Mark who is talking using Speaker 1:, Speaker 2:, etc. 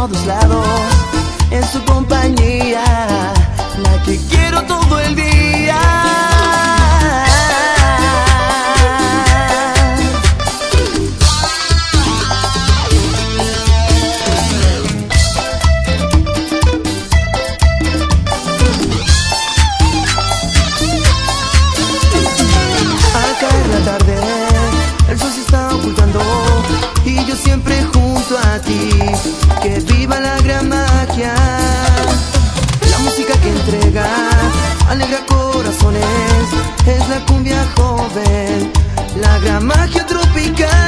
Speaker 1: todos lados, en su compañía, la que quiero todo el día. Al caer la tarde, el sol se está ocultando y yo siempre junto a ti. Que viva la gran magia, la música que entrega, alegra corazones, es la cumbia joven, la gran magia tropical.